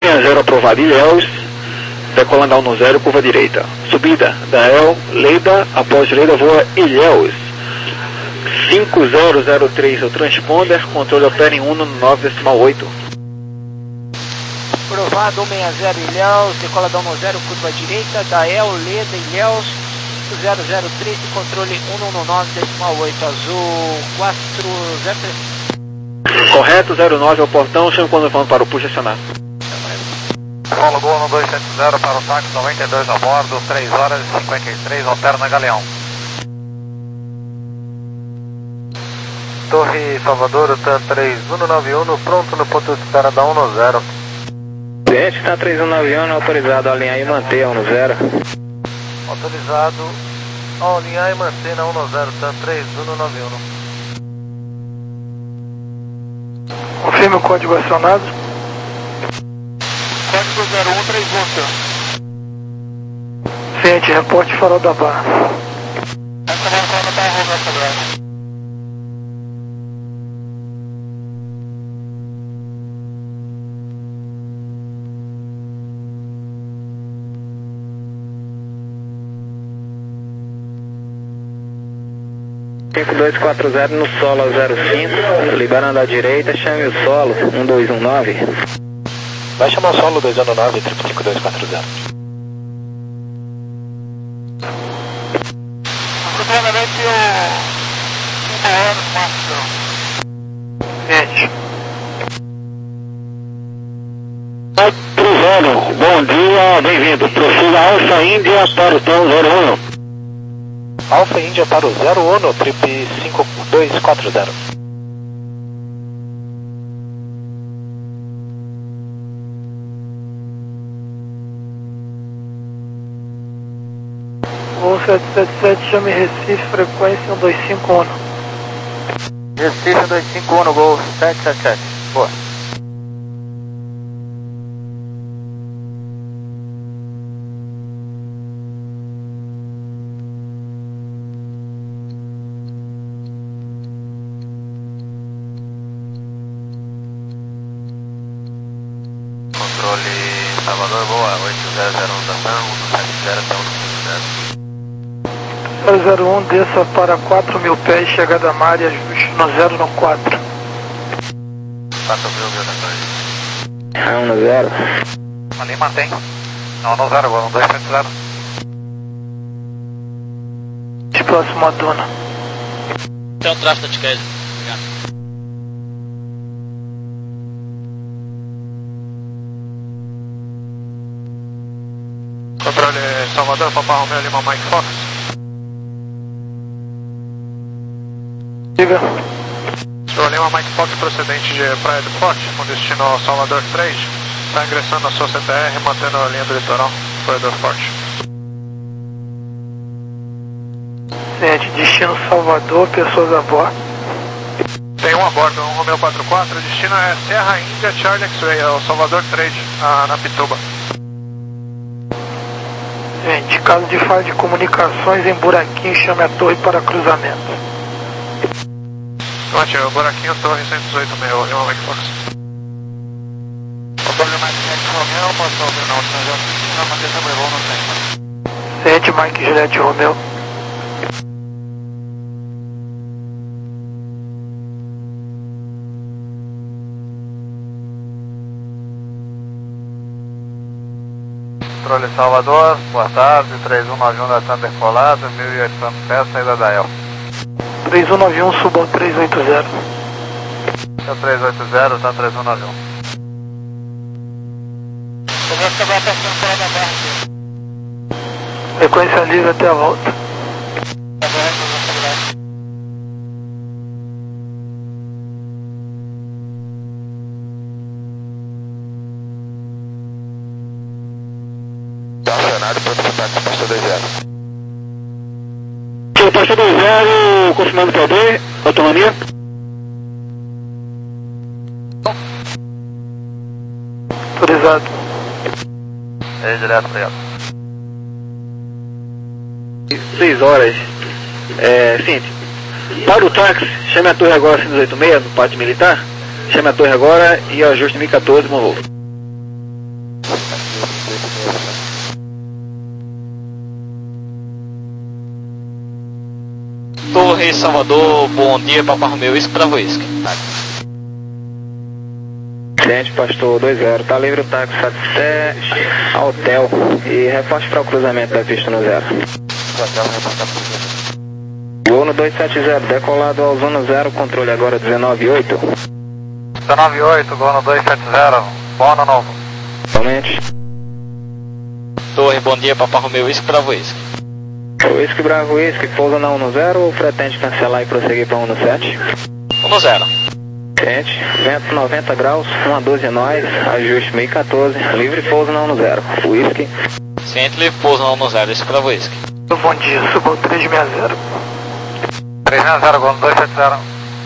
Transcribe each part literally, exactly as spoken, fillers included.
zero aprovado, Ilhéus, decolando a zero, curva direita. Subida, Dael, Leida, após Leida voa Ilhéus. cinco zero zero três, o transponder, controle opera em um no nove decimal oito. Aprovado, um seis zero Ilhéus, decola da um zero, curva direita, Dael, Leda, Ilhéus, cinco zero zero três, controle um no nove decimal oito, azul quatro zero três. Correto, zero nove ao portão, chama quando falando para o push acionar. Polo Gol um dois sete zero para o táxi, noventa e dois a bordo, três horas e cinquenta e três, altera na Galeão. Torre Salvador, TAM três um nove um, pronto no ponto de espera da um zero. Cliente, TAM três um nove um, autorizado a alinhar e manter a um zero. Autorizado a alinhar e manter na um zero, TAM três um nove um. Confirme o código acionado. Código zero um três um. Cliente, reporte farol da Barra. Essa ventana está arrogante agora. cinco dois quatro zero no solo zero cinco, liberando à direita, chame o solo um dois um nove. Vai chamar o solo dois um nove, triplo cinco dois quatro zero. Aproximadamente cinco horas, máximo. Cliente. Cruzando, bom dia, bem-vindo. Prossiga Alfa Índia para o tom zero um. Alfa Índia para o zero um, trip cinco dois quatro zero. Voo sete sete sete, chame Recife, frequência um dois cinco um. Recife um dois cinco um, Gol sete sete sete. Boa. Controle Salvador, boa, oito zero zero um da TAM, um sete zero até um cinco zero. zero zero um, desça para quatro mil pés, chegada a mar e ajuste no zero no quatro. quatro mil, meu da torre. um zero. Ali mantém. Não, no zero, um dois sete zero. Próximo a Duna. Tem um tráfego de queijo. Controle Salvador, Papa Romeo Lima Mike Fox. Diga. Senhor Lima Mike Fox, procedente de Praia do Forte, com destino Salvador três. Está ingressando na sua C T R, mantendo a linha do litoral, Corredor Forte. Cliente, destino Salvador, pessoas a bordo. Tem um a bordo, um Romeo quatro quatro, destino é Serra Índia Charlie X-Ray, é o Salvador três, na, na Pituba. Cliente, caso de falha de comunicações em buraquinho, chame a torre para cruzamento. Mate, o buraquinho Torre cento e dezoito, meu, Lima Mike Fox. Controle Mike Juliette Romeo, passou o final de na manutenção sobrevoo no centro. Cliente, Mike Juliette Romeo. Controle Salvador, boa tarde, três um nove um da TAM decolado, mil e oitocentos pés, saída da El. três um nove um, suba ao três oito zero. É três oito zero, TAM três um nove um. Começa a atenção fora da barra aqui. Frequência livre até a volta. Tá correto, Acionado, pronto para ataque, pastor dois zero. Pastor dois zero, confirmando P D, autonomia. Autorizado. É direto, obrigado. seis horas. É, seguinte, para o táxi, chame a torre agora cento e dezoito seis no pátio militar. Chame a torre agora e ajuste mil e quatorze, bom voo. Torre Salvador, bom dia, Papa Romeu, isso pra Whisky. Gente, pastor dois zero, tá livre o táxi até ao hotel e reforce para o cruzamento da pista no zero. Gol no dois sete zero, decolado ao zona zero, controle agora dezenove oito. dezenove oito, gol no dois sete zero, bom ano novo. Somente. Torre, bom dia, Papa Romeu, isso pra Whisky. Whisky Bravo Whisky, pousa na um zero ou pretende cancelar e prosseguir para um sete? um zero. Gente, vento noventa graus, um a doze é nós, ajuste meio quatorze, livre pouso na um zero. Whisky. Ciente, livre pouso na um zero, isso pra Whisky. Bom dia, subo três seis zero. três seis zero, gol no dois sete zero.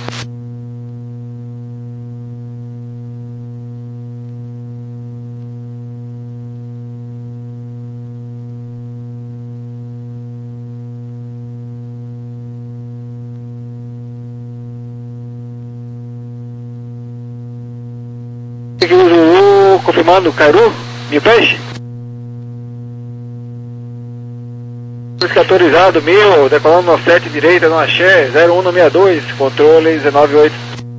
Zulu, confirmando, Cairu, mil pés. Whisky autorizado, mil, decolando no sete direita, no axé, zero um sessenta e dois, controle dezenove oito.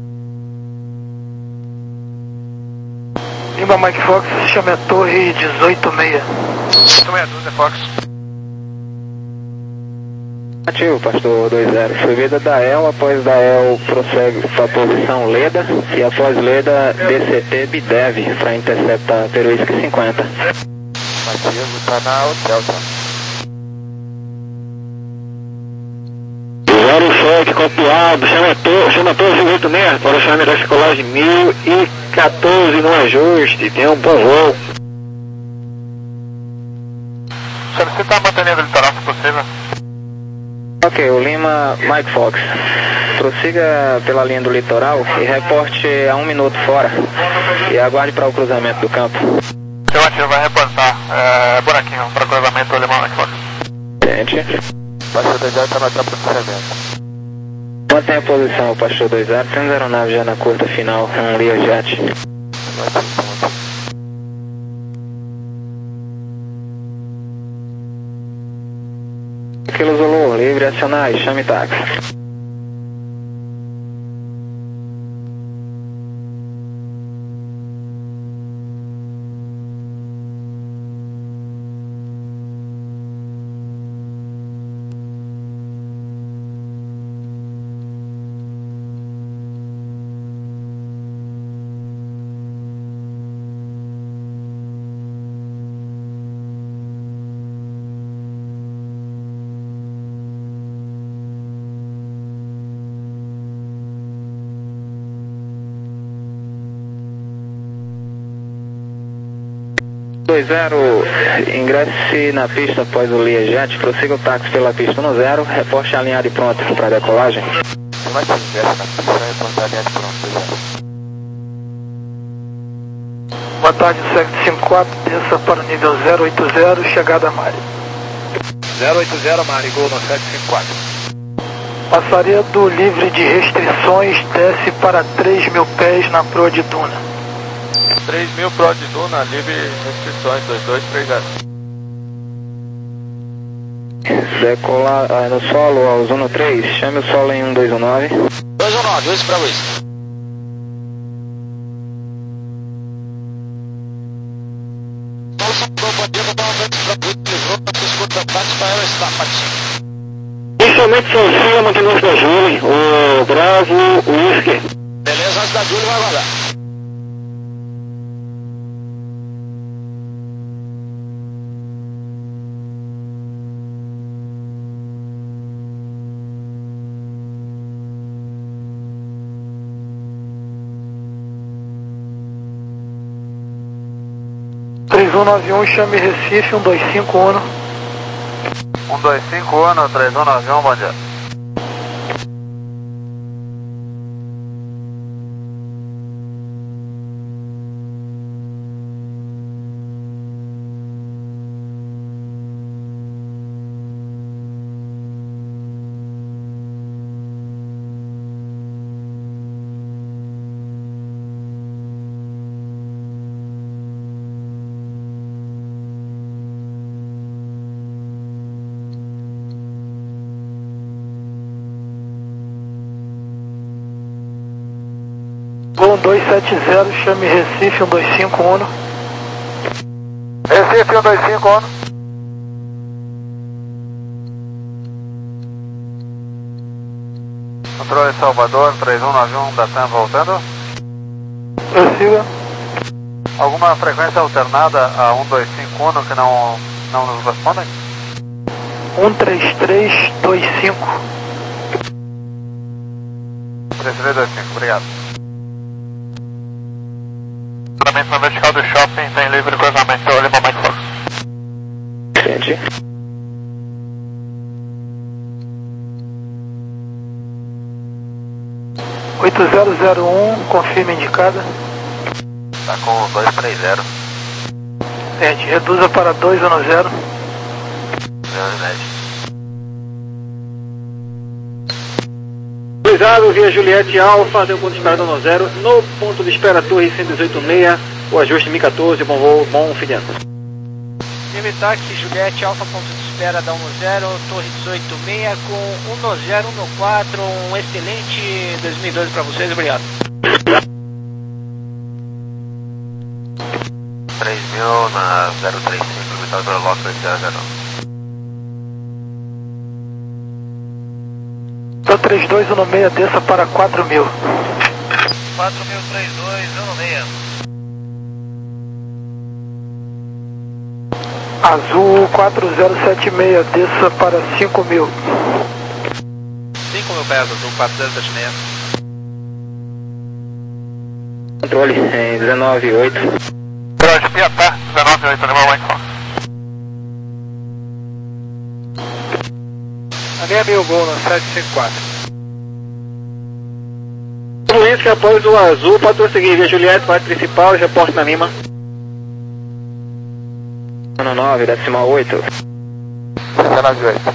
Lima Mike Fox, chame a torre dezoito seis. oito seis doze, Fox. Ativo, pastor dois zero. Subida da E L, após da E L prossegue para a posição Leda e após Leda D C T Bidev para interceptar Peruísque cinquenta. Ativo, tá na hotel, tá? Zero choque, copiado, chama a torre, chama a torre oito seis para o chame da escolagem mil e quatorze no ajuste, tem um bom voo. Solicita a bateria do litoral, se possível. Ok, o Lima Mike Fox. Prossiga pela linha do litoral e reporte a um minuto fora e aguarde para o cruzamento do campo. Seu ativo vai reportar, é, buraquinho para cruzamento do Lima Mike Fox. Gente. Pastor dois zero está no hotel para cruzamento. Mantenha a posição, pastor dois zero. Temos aeronave já na curta final, um Learjet. Kilo Zulu, livre, acionar, chame táxi. dois zero, ingresse na pista após o Learjet, prossiga o táxi pela pista um zero, reporte alinhado e pronto para a decolagem. Vai se ingressa na pista, reportar alinhado e pronto. Boa tarde, Sect cinquenta e quatro, desça para o nível zero oito zero, chegada a Mari. zero oito zero, Mari, gol no sete cinco quatro. Passaredo livre de restrições, desce para três mil pés na proa de Duna. três mil pro de Duna, livre restrições, dois dois três zero. Decolar ah, no solo ao Zona três, chame o solo em um dois um nove. dois um nove, dois para Whisky. Inicialmente sozinho, mantendo antes da Julie, o Bravo, o Whisky. Beleza, antes da Julie vai guardar. três um nove um, chame Recife, um dois cinco um. um dois cinco um, três um nove um, bom dia. dois sete zero, chame Recife um dois cinco um. Recife um dois cinco um. Controle Salvador, três um nove um da TAM voltando. Prossiga. Alguma frequência alternada a um dois cinco um que não, não nos respondem? um três três dois cinco. três três dois cinco, obrigado. Cruzamento na vertical do shopping, tem livre cruzamento, olha para Mike Fox. Entendi. oito zero zero um, confirma indicada. Tá com dois três zero. Gente, reduza para dois um zero. Autorizado via Juliette Alfa, deu ponto de espera no zero, no ponto de espera Torre cento e dezoito seis, o ajuste M quatorze, bom voo, bom fim de ano. Time táxi Juliette Alfa, ponto de espera da um zero, Torre dezoito seis com um zero um quatro, um excelente dois mil e doze para vocês, obrigado. três mil na zero três cinco, limitado pelo lote dois zero zero. Então três dois um seis, desça para quatro mil. quatro mil, três dois um seis. Azul quatro zero sete seis, desça para cinco mil. cinco mil pés, Azul quatro zero sete seis. Controle em dezenove oito. Pronto, Piatá, dezenove oito, lembra Mike Fox. A meia mil gol na sete cinco quatro. Influência após o azul, pode prosseguir via Juliette, parte principal, reporte na Lima. Ano nove, decimal oito. dezenove oito.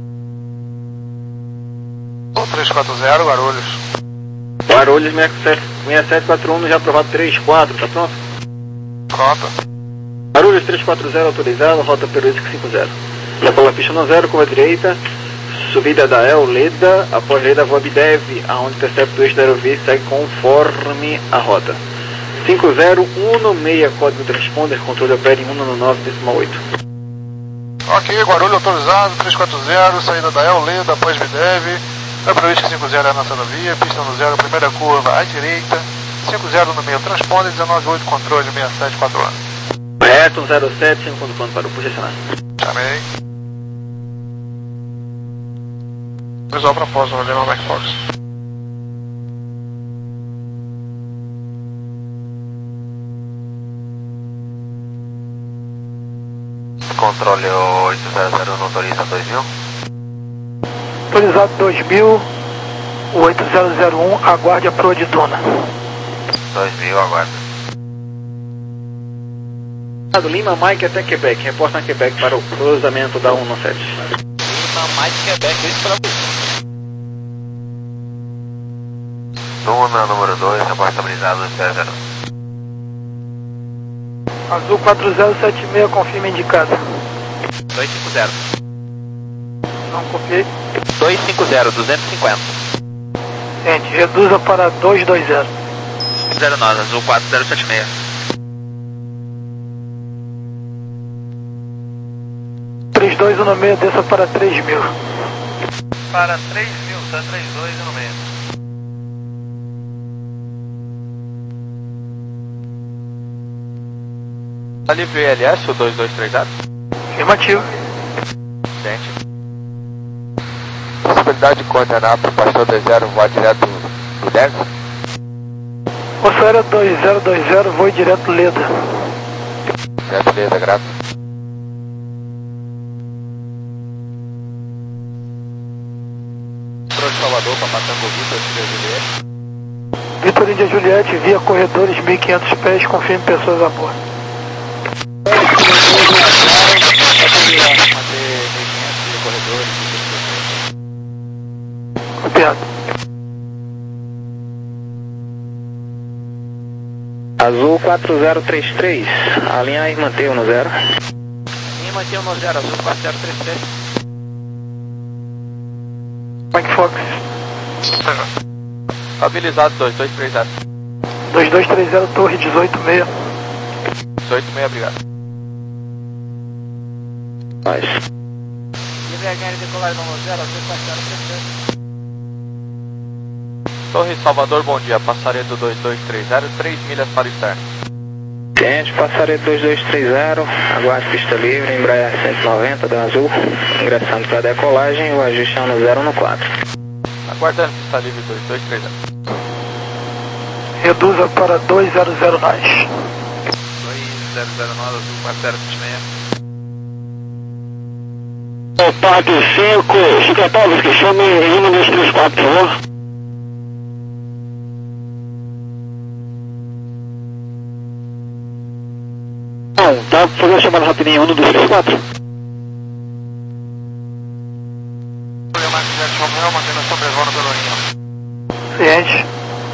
três quatro zero, Guarulhos. Guarulhos sessenta e sete quatro um, já aprovado três quatro, tá pronto? Pronto. Guarulhos três quatro zero autorizado, rota Peruísca cinco zero. Já pela pista no zero, curva direita, subida da El Leda, após Leda voa Bidev, aonde intercepta o eixo da Aerovia segue conforme a rota. cinco zero um seis, código transponder, controle opera em cento e nove decimal oito. Ok, Guarulhos autorizado, três quatro zero, saída da El Leda, após Bidev, Aerovia cinco zero é a nossa via, pista no zero, primeira curva à direita, cinco zero no meio, transponder, dezenove oito, controle seis sete quatro um. Reto, zero sete, cinco quando quando parou, posicionar. Chamei. Visual propósito, vou levar o Mike Fox. Controle oito zero zero um, autoriza dois mil. Autorizado dois mil, oito zero zero um, aguarde a proa de Duna. dois mil, aguarda. Lima, Mike até Quebec, reporta na Quebec para o cruzamento da cento e sete. Lima, Mike, Quebec, isso para você. Duna, número dois, reporte estabilizado zero zero. Azul quatro zero sete seis, confirma indicada. dois cinco zero. Não copiei. dois cinco zero, duzentos e cinquenta. Gente, reduza para dois dois zero. zero nove, Azul quatro zero sete seis. três dois um seis, desça para três mil. Para três mil, tá três dois no meio. Ali V L S, o dois dois três zero. Afirmativo. Gente. Possibilidade de coordenar para o pastor dois zero, voar direto do dez? Força Aérea dois zero dois zero, voe direto Leda. Direto Leda, grato. Controle de Salvador para Patango Vitor, Índia Juliette. Vitor Índia Juliette, via corredores mil e quinhentos pés, confirme pessoas a bordo. Copiado. Azul quatro zero três três, alinhar e manter no zero. Linha manter no zero, Azul quatro zero três três. Mike Fox. Habilizado dois dois três zero. dois dois três zero, torre dezoito seis. dezoito seis, obrigado. Mas. Livre H L decolar no zero, Azul passando presente. Torre Salvador, bom dia. Passaredo dois dois três zero, três milhas para o externo. Cliente, passaredo dois dois três zero, aguarde pista livre, Embraer cento e noventa da Azul, ingressando para a decolagem, o ajuste é no zero no quatro. Aguardando pista livre dois dois três zero. Reduza para dois zero zero nós. dois zero zero nós, Azul quatro zero sete seis. O Parque cinco, Chicatópolis, que chame um dois três quatro, por favor. Não, tá, fazer a chamada rapidinho, um dois três quatro. Mantendo a sobrevona pelo linha. Ciente.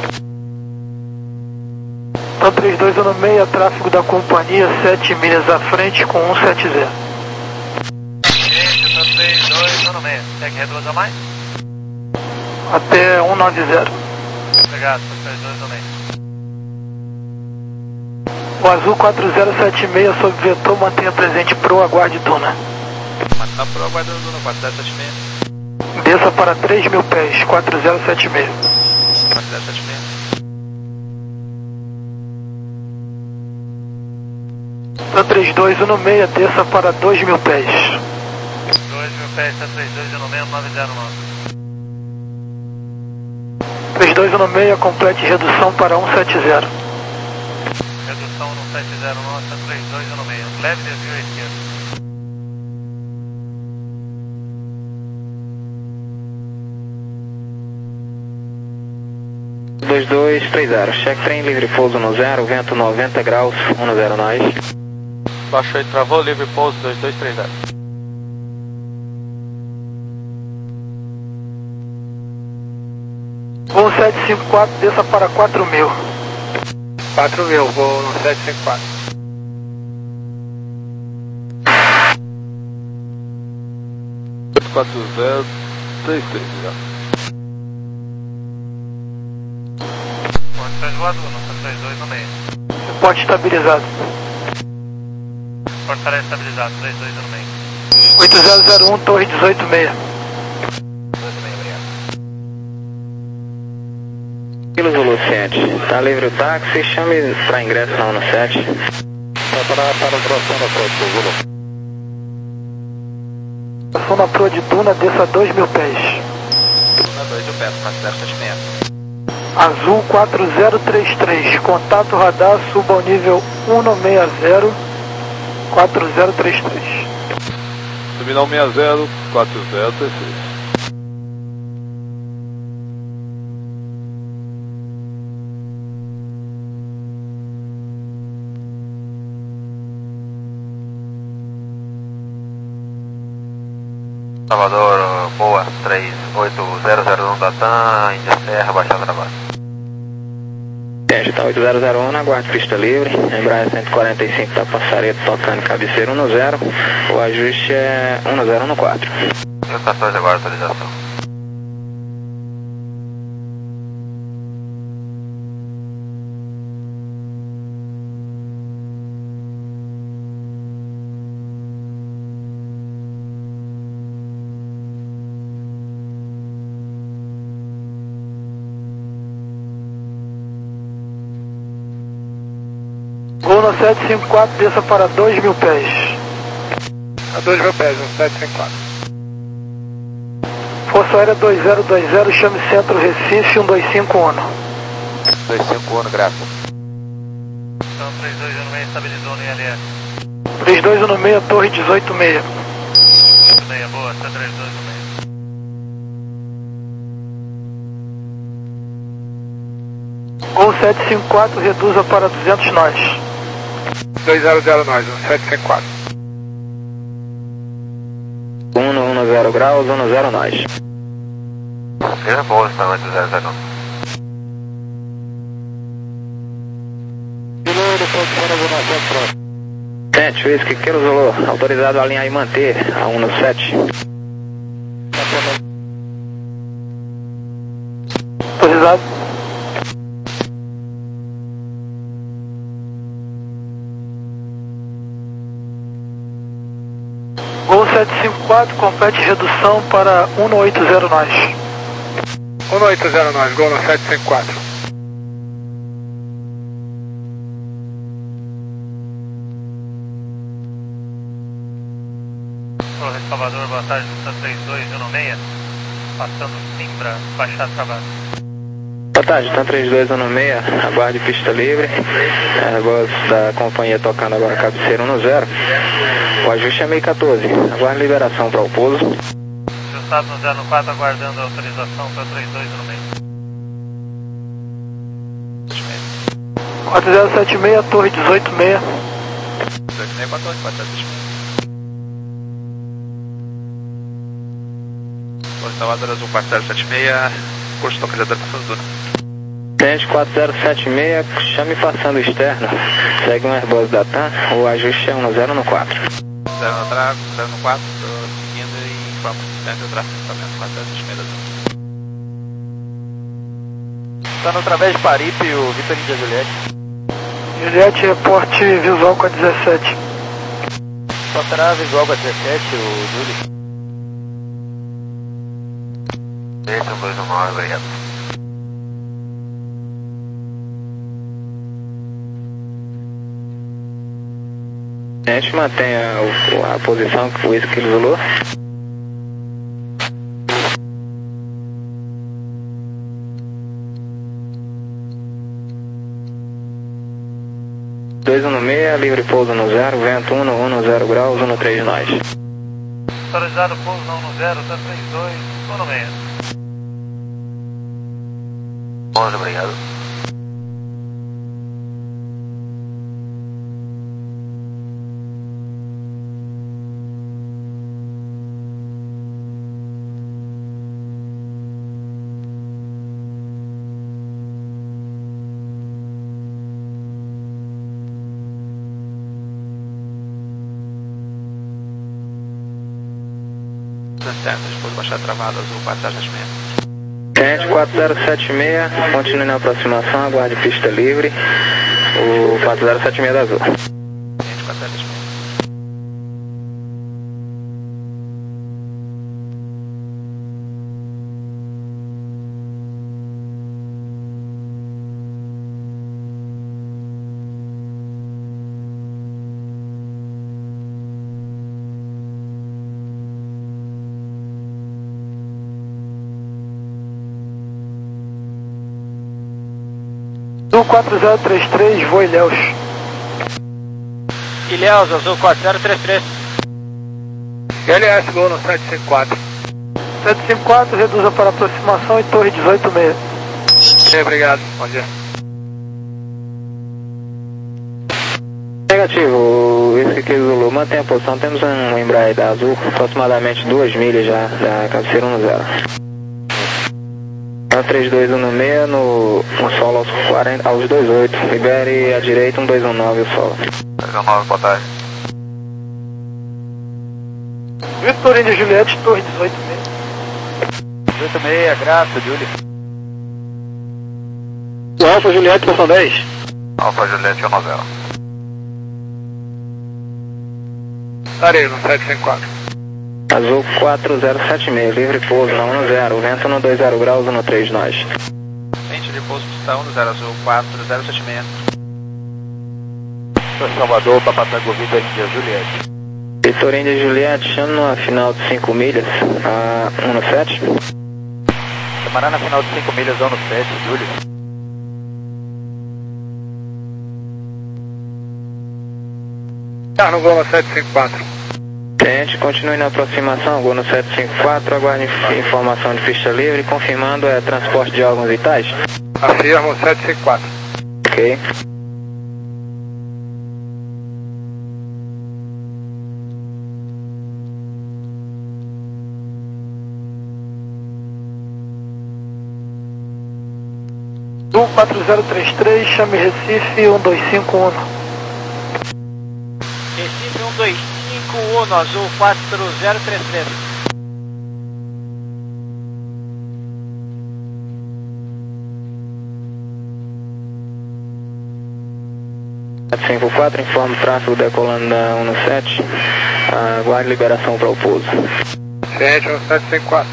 Então três dois um seis, tráfego da companhia, sete milhas à frente com um sete zero. Gente, tá três dois um seis. Quer que reduza mais? Até um nove zero. Obrigado, três dois um seis. O Azul quatro zero sete seis sob vetor, mantenha presente pro, aguarde Duna. Mas tá pro aguardando no quatro zero sete seis. Desça para três mil pés, quatro zero sete seis. quatro zero sete seis. Então três dois um seis, desça para dois mil pés. dois mil pés, tá três dois um seis, nove zero nove. três dois um seis, complete redução para um sete zero. Redução no sete zero nove, tá três dois um seis. Leve desvio à esquerda. dois dois três zero, cheque trem livre pouso no zero, vento noventa graus, um zero nós. Baixou e travou, livre pouso dois dois três zero. um sete cinco quatro, desça para quatro mil. quatro mil, vou no sete cinco quatro. quatro zero três três, já. Ponte voador, no três dois um seis. Ponte estabilizado. Portaria estabilizado, três dois um seis. oito zero zero um, torre dezoito seis. dezoito seis, obrigado. Kilo Zulu sete, tá livre o táxi, chame para ingresso na um sete. Preparar para o próximo da próxima, Zulu. Passou na proa de Duna, desça dois mil pés. dois mil pés, quatro zero sete seis. Azul quatro zero três três, contato radar, suba ao nível um seis zero, quatro zero três três. Terminal sessenta, quatro zero três três. Salvador, boa, três oito zero zero um da T A M, Índia Serra, baixar trabalho. Gente, tá oito zero zero um, aguarde pista livre, Embraer cento e quarenta e cinco da Passaredo, tocando cabeceira um zero, o ajuste é um zero no quatro. mil e quatorze agora, atualização. Voo no sete cinco quatro, desça para dois mil pés. A dois mil pés, no sete cinco quatro. Força Aérea dois zero dois zero, chame Centro Recife um dois cinco um. dois cinco um, gráfico. Então, três dois um seis, estabilizou no I L S. três dois um seis, torre dezoito seis. dezoito seis, boa, tá três dois um seis. Gol sete cinco quatro, reduza para duzentos nós. dois zero zero nós, sete cinco quatro. um no zero graus, um no zero nós. Seja boa, está oito zero zero um. Sete, Whisky, Kilo Zulu, autorizado a alinhar e manter a um no sete. Autorizado. sete cinco quatro, compete redução para um oito zero nós. um oito zero nós, gol no sete cinco quatro. Olá, Salvador, boa tarde, está três dois um seis, passando Simbra, baixar travado. Boa tarde, tá três dois um seis, aguarde pista livre, a voz da companhia tocando agora cabeceira um zero, o ajuste é meio quatorze, aguarde liberação para o pouso. Ajustado no zero quatro, aguardando a autorização para três dois um seis. quatro zero sete seis, torre dezoito seis. dezoito seis, quatorze, quatro zero sete seis. Salvador Azul quatro zero sete seis, curso localizador passando duna. Tente quatro zero sete seis, chame passando externo, segue um Airbus da TAM, o ajuste é um zero no quatro. zero no trago, zero no quatro, estou seguindo e informo assistente do tráfego equipamento quatro zero sete seis da Azul. Está no através de Paripe o Vitor Índia Juliette. Juliette, reporte visual com a dezessete. Só terá visual com a dezessete, o Júlio. três um dois um nove, obrigado. A gente mantenha a, a posição que foi isso que ele isolou. dois um seis, livre pouso no zero, vento um no zero graus, um no três nós. Autorizado pouso não no zero, tá três dois um seis. onze, obrigado. Certo, depois baixar travado, Azul quatro zero sete seis. Tente quatro zero sete seis, continue na aproximação, aguarde pista livre, o quatro zero sete seis da Azul. Tente quatro zero sete seis. Azul quatro zero três três, voo Ilhéus. Ilhéus, Azul quatro zero três três. L S, gol no sete cinco quatro. sete cinco quatro, reduza para aproximação e torre dezoito seis. Ok, obrigado, bom dia. Negativo, esse que isolou, mantém a posição, temos um Embraer da Azul, aproximadamente duas milhas já da cabeceira um zero. três dois um seis no, no solo aos, quarenta, aos vinte e oito, libere à direita um dois um nove o solo. dois um nove, boa tarde. Vitor Índia Juliette, torre dezoito seis. dezoito seis, Graça, Júlio. Alfa Juliette, posição dez. Alfa Juliette um zero. Estarei no sete cinco quatro. Azul quatro zero sete seis, livre pouso na um zero, vento no dois zero graus, um no três nós. Mente de pouso pista um zero, Azul quatro zero sete seis. Salvador, Papatango, Vitor Índia Juliette. Vitor Índia Juliette, chama numa final de cinco milhas, a um no sete. Chamará na final de cinco milhas, um no sete, Júlio. Tá no gol no sete cinco quatro. Tente, continue na aproximação, gol no sete cinco quatro, aguarde informação de pista livre, confirmando é transporte de órgãos vitais. Afirmo sete cinco quatro. Ok. Azul quatro zero três três, chame Recife um dois cinco um. Recife um dois cinco um, Azul quatro zero três três. sete cinco quatro, informa o tráfego decolando da um sete, aguarde liberação para o pouso. Ciente, um sete cinco quatro.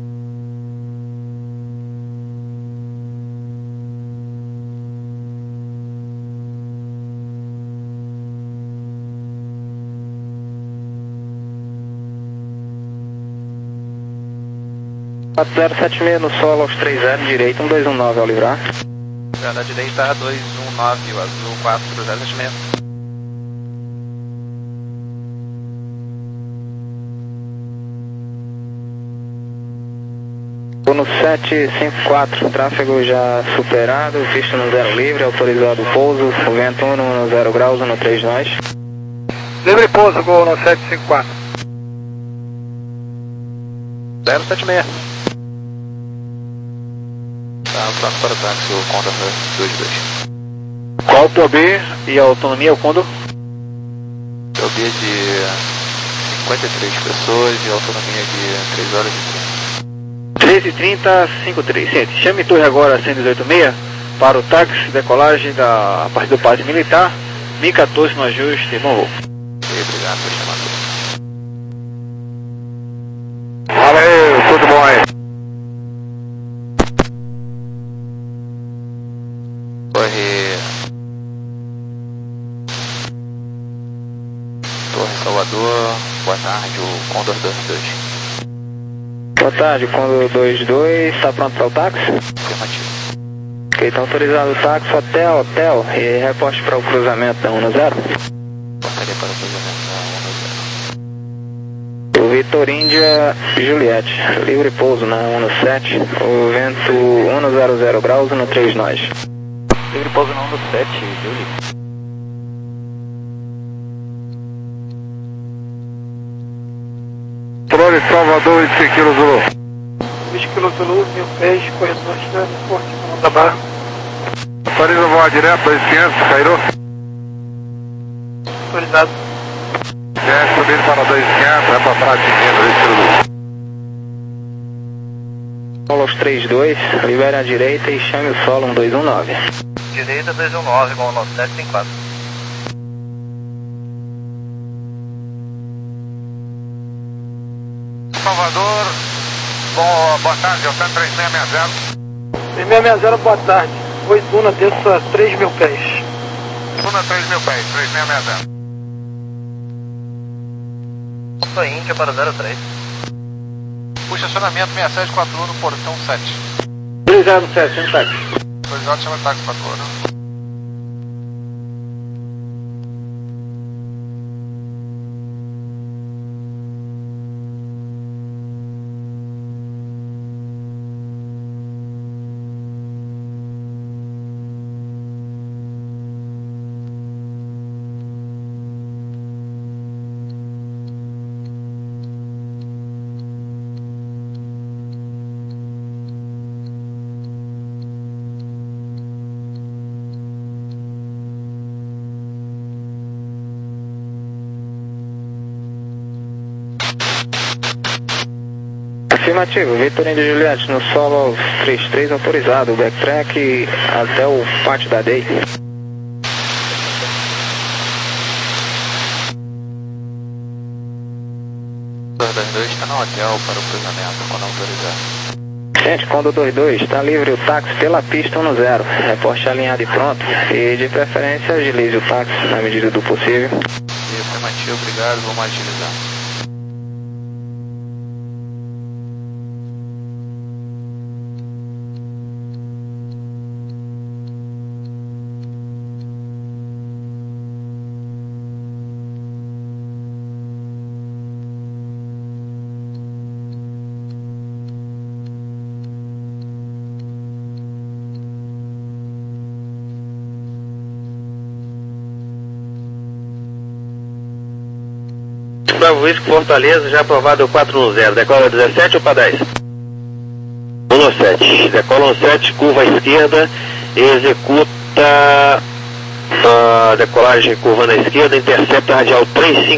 quatro zero sete seis no solo aos três zero, direita, um dois um nove ao livrar. Da direita, dois um nove, o azul quatro zero sete seis. Estou no sete cinco quatro, tráfego já superado, pista no zero livre, autorizado o pouso, o vento um no zero graus, um no três nós. Livre pouso, gol no sete cinco quatro. zero sete seis. Tá, pronto para o táxi, o Condor dois dois. Qual o P O B e a autonomia, o Condor? P O B de cinquenta e três pessoas e autonomia de três horas e trinta. três e trinta, cinquenta e três. Gente, chame torre agora cento e oitenta e seis para o táxi, decolagem da, a partir do base militar, M I quatorze no ajuste, bom voo. Obrigado por chamar. Valeu, tudo bom aí? Torre... Torre Salvador, boa tarde, o Condor dois dois. Boa tarde, Condor dois dois, está pronto para o táxi? Afirmativo. Ok, está autorizado o táxi, hotel, hotel, e reporte para o cruzamento da um zero. Portaria para o cruzamento da um zero. O Vitor Índia Juliette, livre pouso na um sete, o vento um no zero zero graus, um no três nós. Livre pouso na um sete, Júlio. Controle Salvador, vinte e cinco quilos Zulu. vinte quilos Zulu, mil pés, corredor de transporte, Comando da Barra. Autoriza o voar direto, dois quinhentos, Cairo. Autorizado. Desce, subindo para dois quinhentos, é para trás, seguindo, vinte quilos Zulu. Solo aos três dois, libere à direita e chame o solo um dois um nove. Direita dois um nove, com o nosso sete cinco quatro. Salvador, bom, boa tarde, é o três seis seis zero. três seis seis zero, boa tarde. Oi, Duna, desça três mil pés. Duna três mil pés, três seis seis zero. Sou Índia para zero três. O estacionamento sessenta e sete quatro um no portão sete. três zero sete, chama o táxi. Autorizado, chama o táxi quatro um. Afirmativo, Vitor Índia Juliette no solo aos três três, autorizado, backtrack até o pátio da D E I. Condor dois dois está no hotel para o cruzamento, quando autorizado. Gente, Condor dois dois, está livre o táxi pela pista um zero, reporte alinhado e pronto, e de preferência agilize o táxi na medida do possível. E afirmativo, obrigado, vamos agilizar. Bravo Whisky Fortaleza, já aprovado o quatro um zero. Decola dezessete ou para dez? um sete. Decola um sete, curva à esquerda, executa a decolagem curva na esquerda, intercepta radial três cinco.